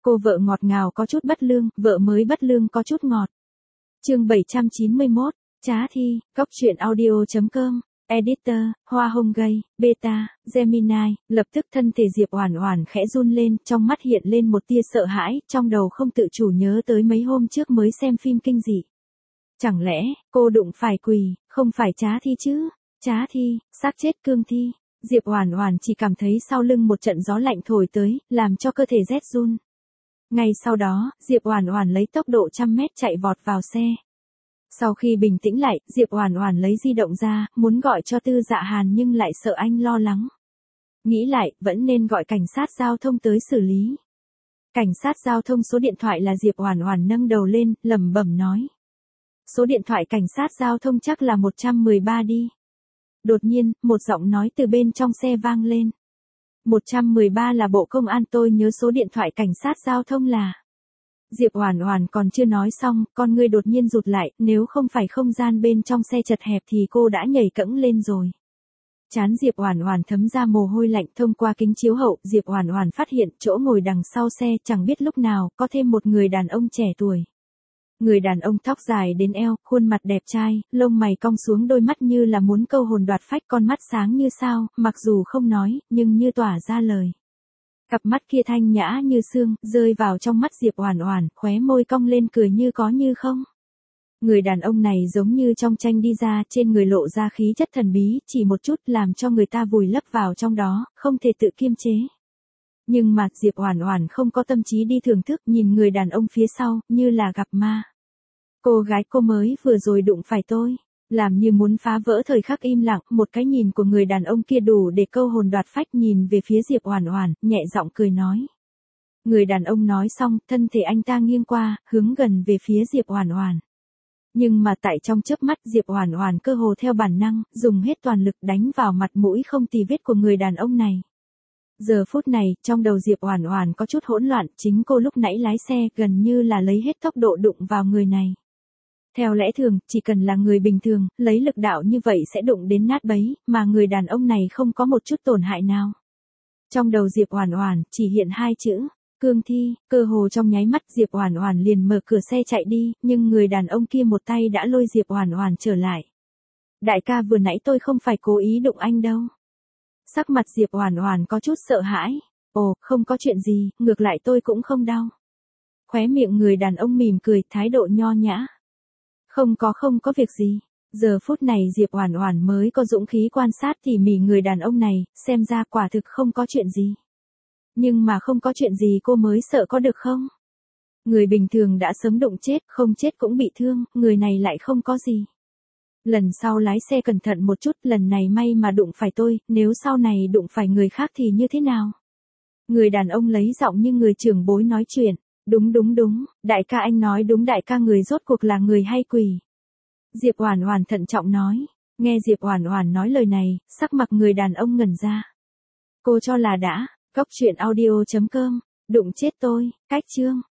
Cô vợ ngọt ngào có chút bất lương, vợ mới bất lương có chút ngọt. Chương 791, Trá Thi, Góc truyện audio.com, Editor, Hoa Hồng Gay, Beta, Gemini, lập tức thân thể Diệp Oản Oản khẽ run lên, trong mắt hiện lên một tia sợ hãi, trong đầu không tự chủ nhớ tới mấy hôm trước mới xem phim kinh dị. Chẳng lẽ, cô đụng phải quỷ, không phải Trá Thi chứ? Trá Thi, xác chết cương thi. Diệp Oản Oản chỉ cảm thấy sau lưng một trận gió lạnh thổi tới, làm cho cơ thể rét run. Ngay sau đó, Diệp Oản Oản lấy tốc độ 100 mét chạy vọt vào xe. Sau khi bình tĩnh lại, Diệp Oản Oản lấy di động ra, muốn gọi cho Tư Dạ Hàn nhưng lại sợ anh lo lắng. Nghĩ lại, vẫn nên gọi cảnh sát giao thông tới xử lý. Cảnh sát giao thông số điện thoại là Diệp Oản Oản nâng đầu lên, lẩm bẩm nói. Số điện thoại cảnh sát giao thông chắc là 113 đi. Đột nhiên, một giọng nói từ bên trong xe vang lên. 113 là Bộ Công an, tôi nhớ số điện thoại cảnh sát giao thông là. Diệp Oản Oản còn chưa nói xong, con ngươi đột nhiên rụt lại, nếu không phải không gian bên trong xe chật hẹp thì cô đã nhảy cẫng lên rồi. Trán Diệp Oản Oản thấm ra mồ hôi lạnh, thông qua kính chiếu hậu, Diệp Oản Oản phát hiện chỗ ngồi đằng sau xe chẳng biết lúc nào có thêm một người đàn ông trẻ tuổi. Người đàn ông tóc dài đến eo, khuôn mặt đẹp trai, lông mày cong xuống, đôi mắt như là muốn câu hồn đoạt phách, con mắt sáng như sao, mặc dù không nói, nhưng như tỏa ra lời. Cặp mắt kia thanh nhã như sương, rơi vào trong mắt Diệp Oản Oản, khóe môi cong lên cười như có như không. Người đàn ông này giống như trong tranh đi ra, trên người lộ ra khí chất thần bí, chỉ một chút làm cho người ta vùi lấp vào trong đó, không thể tự kiềm chế. Nhưng mà Diệp Oản Oản không có tâm trí đi thưởng thức, nhìn người đàn ông phía sau, như là gặp ma. Cô gái cô mới vừa rồi đụng phải tôi, làm như muốn phá vỡ thời khắc im lặng, một cái nhìn của người đàn ông kia đủ để câu hồn đoạt phách, nhìn về phía Diệp Oản Oản, nhẹ giọng cười nói. Người đàn ông nói xong, thân thể anh ta nghiêng qua, hướng gần về phía Diệp Oản Oản. Nhưng mà tại trong chớp mắt, Diệp Oản Oản cơ hồ theo bản năng, dùng hết toàn lực đánh vào mặt mũi không tì vết của người đàn ông này. Giờ phút này, trong đầu Diệp Oản Oản có chút hỗn loạn, chính cô lúc nãy lái xe gần như là lấy hết tốc độ đụng vào người này. Theo lẽ thường, chỉ cần là người bình thường, lấy lực đạo như vậy sẽ đụng đến nát bấy, mà người đàn ông này không có một chút tổn hại nào. Trong đầu Diệp Oản Oản chỉ hiện hai chữ, cương thi, cơ hồ trong nháy mắt Diệp Oản Oản liền mở cửa xe chạy đi, nhưng người đàn ông kia một tay đã lôi Diệp Oản Oản trở lại. Đại ca, vừa nãy tôi không phải cố ý đụng anh đâu. Sắc mặt Diệp Oản Oản có chút sợ hãi. Ồ, không có chuyện gì, ngược lại tôi cũng không đau. Khóe miệng người đàn ông mỉm cười, thái độ nho nhã. Không có việc gì. Giờ phút này Diệp Oản Oản mới có dũng khí quan sát tỉ mỉ người đàn ông này, xem ra quả thực không có chuyện gì. Nhưng mà không có chuyện gì cô mới sợ có được không? Người bình thường đã sớm đụng chết, không chết cũng bị thương, người này lại không có gì. Lần sau lái xe cẩn thận một chút, lần này may mà đụng phải tôi, nếu sau này đụng phải người khác thì như thế nào? Người đàn ông lấy giọng như người trưởng bối nói chuyện. Đúng, đại ca anh nói đúng, đại ca, người rốt cuộc là người hay quỷ? Diệp Oản Oản thận trọng nói. Nghe Diệp Oản Oản nói lời này, sắc mặt người đàn ông ngẩn ra. Cô cho là đã, Góc truyện audio.com, đụng chết tôi, cách chương.